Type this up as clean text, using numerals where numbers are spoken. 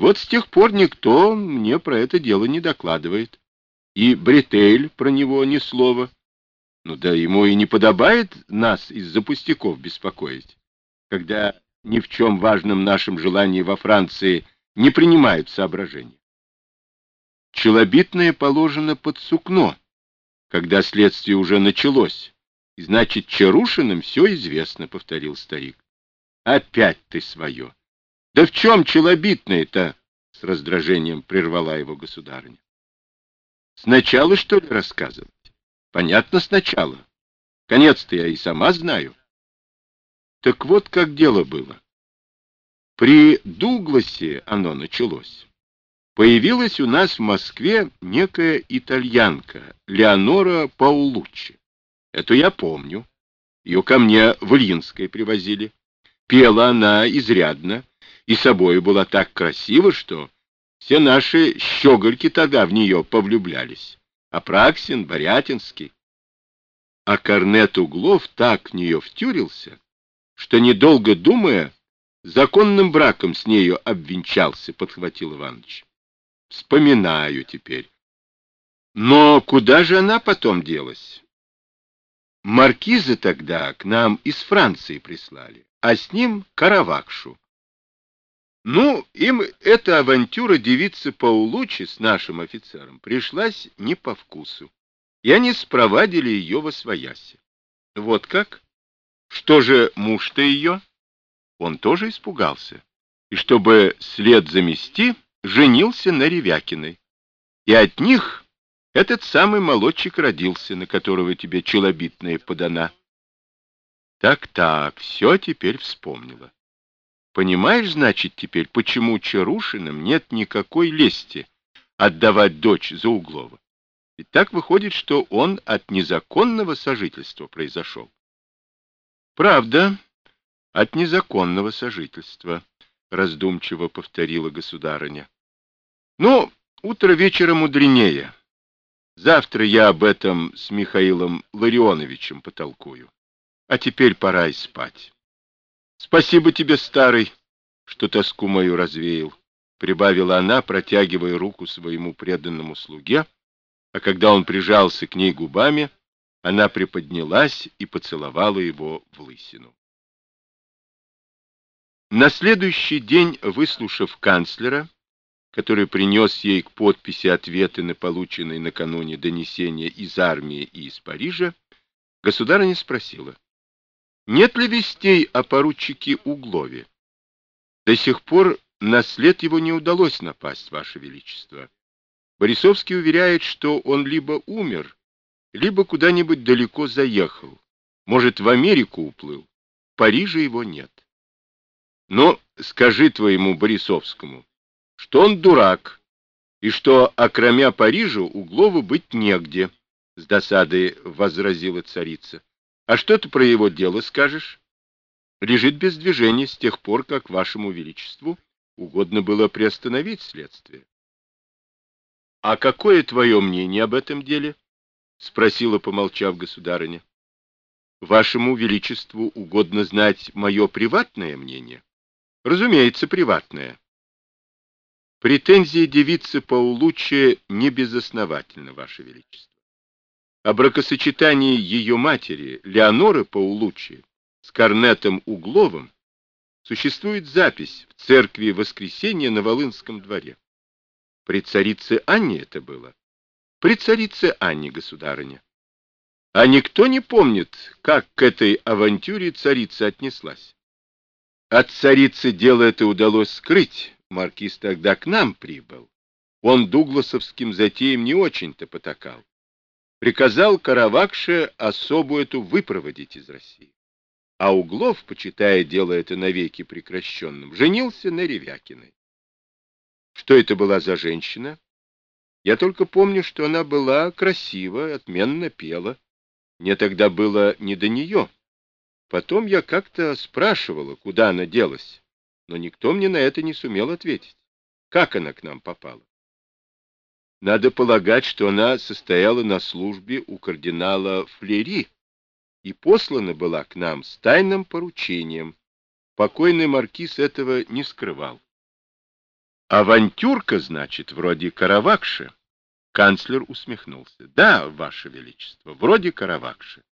вот с тех пор никто мне про это дело не докладывает. И Бретель про него ни слова. Ну да ему и не подобает нас из-за пустяков беспокоить, когда ни в чем важном нашем желании во Франции не принимают соображения. Челобитное положено под сукно, когда следствие уже началось. И значит, Чарушиным все известно, — повторил старик. Опять ты свое. Да в чем челобитное-то? С раздражением прервала его государыня. Сначала, что ли, рассказывать? Понятно, сначала. Конец-то я и сама знаю. Так вот, как дело было. При Дугласе оно началось. Появилась у нас в Москве некая итальянка, Леонора Паулуччи. Эту я помню. Ее ко мне в Ильинское привозили. Пела она изрядно, и собою была так красива, что все наши щегольки тогда в нее повлюблялись. Апраксин, Борятинский. А корнет Углов так в нее втюрился, что, недолго думая, законным браком с нею обвенчался, — подхватил Иваныч. Вспоминаю теперь. Но куда же она потом делась? Маркиза тогда к нам из Франции прислали, а с ним Каравакшу. Ну, им эта авантюра девицы Паулуччи с нашим офицером пришлась не по вкусу, и они спровадили ее восвояси. Вот как? Что же муж-то ее? Он тоже испугался, и чтобы след замести, женился на Ревякиной. И от них этот самый молодчик родился, на которого тебе челобитная подана. Так, все теперь вспомнила. Понимаешь, значит, теперь, почему Чарушиным нет никакой лести отдавать дочь за Углова? Ведь так выходит, что он от незаконного сожительства произошел. Правда, от незаконного сожительства, раздумчиво повторила государыня. Ну, утро вечера мудренее. Завтра я об этом с Михаилом Ларионовичем потолкую. А теперь пора и спать. Спасибо тебе, старый, что тоску мою развеял, прибавила она, протягивая руку своему преданному слуге, а когда он прижался к ней губами, она приподнялась и поцеловала его в лысину. На следующий день, выслушав канцлера, который принес ей к подписи ответы на полученные накануне донесения из армии и из Парижа, государыня спросила: нет ли вестей о поручике Углове? До сих пор на след его не удалось напасть, Ваше Величество. Борисовский уверяет, что он либо умер, либо куда-нибудь далеко заехал. Может, в Америку уплыл. В Париже его нет. Но скажи твоему Борисовскому, что он дурак, и что, окромя Парижа, Углову быть негде, — с досадой возразила царица. А что ты про его дело скажешь? Лежит без движения с тех пор, как вашему величеству угодно было приостановить следствие. — А какое твое мнение об этом деле? — спросила, помолчав, государыня. — Вашему величеству угодно знать мое приватное мнение? — Разумеется, приватное. Претензии девицы Паулуччи не безосновательны, Ваше Величество. О бракосочетании ее матери, Леоноры Паулуччи, с корнетом Угловым существует запись в церкви Воскресения на Волынском дворе. При царице Анне это было? При царице Анне, государыня. А никто не помнит, как к этой авантюре царица отнеслась. От царицы дело это удалось скрыть. Маркиз тогда к нам прибыл. Он дугласовским затеям не очень-то потакал. Приказал Каравакше особу эту выпроводить из России. А Углов, почитая дело это навеки прекращенным, женился на Ревякиной. Что это была за женщина? Я только помню, что она была красива, отменно пела. Мне тогда было не до нее. Потом я как-то спрашивала, куда она делась, но никто мне на это не сумел ответить. Как она к нам попала? Надо полагать, что она состояла на службе у кардинала Флери и послана была к нам с тайным поручением. Покойный маркиз этого не скрывал. Авантюрка, значит, вроде Каравакши. Канцлер усмехнулся. Да, Ваше Величество, вроде Каравакши.